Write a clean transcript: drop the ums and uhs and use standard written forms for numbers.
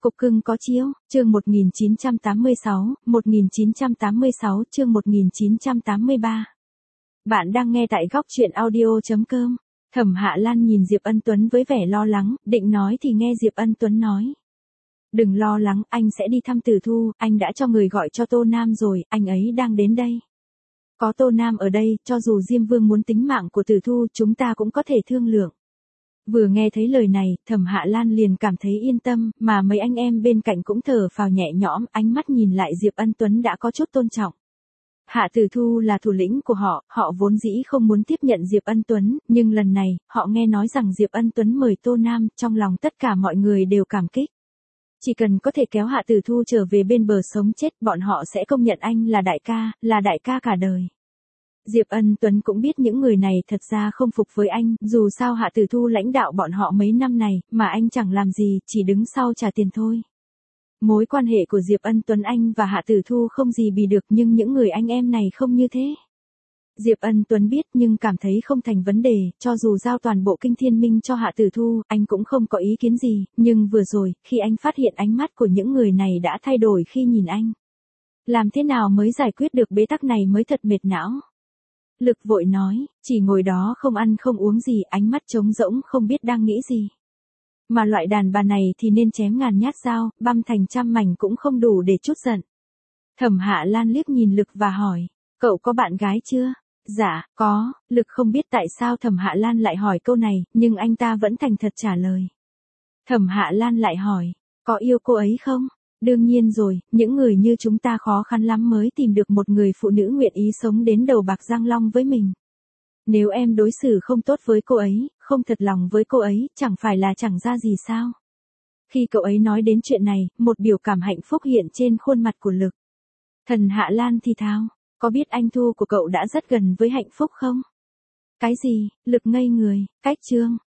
Cục cưng có chiếu, chương 1986, chương 1983. Bạn đang nghe tại góc truyện audio.com. Thẩm Hạ Lan nhìn Diệp Ân Tuấn với vẻ lo lắng, định nói thì nghe Diệp Ân Tuấn nói. Đừng lo lắng, anh sẽ đi thăm Tử Thu, anh đã cho người gọi cho Tô Nam rồi, anh ấy đang đến đây. Có Tô Nam ở đây, cho dù Diêm Vương muốn tính mạng của Tử Thu, chúng ta cũng có thể thương lượng. Vừa nghe thấy lời này, Thẩm Hạ Lan liền cảm thấy yên tâm, mà mấy anh em bên cạnh cũng thở phào nhẹ nhõm, ánh mắt nhìn lại Diệp Ân Tuấn đã có chút tôn trọng. Hạ Tử Thu là thủ lĩnh của họ, họ vốn dĩ không muốn tiếp nhận Diệp Ân Tuấn, nhưng lần này, họ nghe nói rằng Diệp Ân Tuấn mời Tô Nam, trong lòng tất cả mọi người đều cảm kích. Chỉ cần có thể kéo Hạ Tử Thu trở về bên bờ sống chết, bọn họ sẽ công nhận anh là đại ca cả đời. Diệp Ân Tuấn cũng biết những người này thật ra không phục với anh, dù sao Hạ Tử Thu lãnh đạo bọn họ mấy năm này, mà anh chẳng làm gì, chỉ đứng sau trả tiền thôi. Mối quan hệ của Diệp Ân Tuấn anh và Hạ Tử Thu không gì bì được, nhưng những người anh em này không như thế. Diệp Ân Tuấn biết nhưng cảm thấy không thành vấn đề, cho dù giao toàn bộ Kinh Thiên Minh cho Hạ Tử Thu, anh cũng không có ý kiến gì, nhưng vừa rồi, khi anh phát hiện ánh mắt của những người này đã thay đổi khi nhìn anh. Làm thế nào mới giải quyết được bế tắc này mới thật mệt não. Lực vội nói, chỉ ngồi đó không ăn không uống gì, ánh mắt trống rỗng không biết đang nghĩ gì. Mà loại đàn bà này thì nên chém ngàn nhát dao, băm thành trăm mảnh cũng không đủ để trút giận. Thẩm Hạ Lan liếc nhìn Lực và hỏi, cậu có bạn gái chưa? Dạ, có. Lực không biết tại sao Thẩm Hạ Lan lại hỏi câu này, nhưng anh ta vẫn thành thật trả lời. Thẩm Hạ Lan lại hỏi, có yêu cô ấy không? Đương nhiên rồi, những người như chúng ta khó khăn lắm mới tìm được một người phụ nữ nguyện ý sống đến đầu bạc răng long với mình. Nếu em đối xử không tốt với cô ấy, không thật lòng với cô ấy, chẳng phải là chẳng ra gì sao? Khi cậu ấy nói đến chuyện này, một biểu cảm hạnh phúc hiện trên khuôn mặt của Lực. Thần Hạ Lan thì thào, có biết anh Thu của cậu đã rất gần với hạnh phúc không? Cái gì? Lực ngây người, cách chương.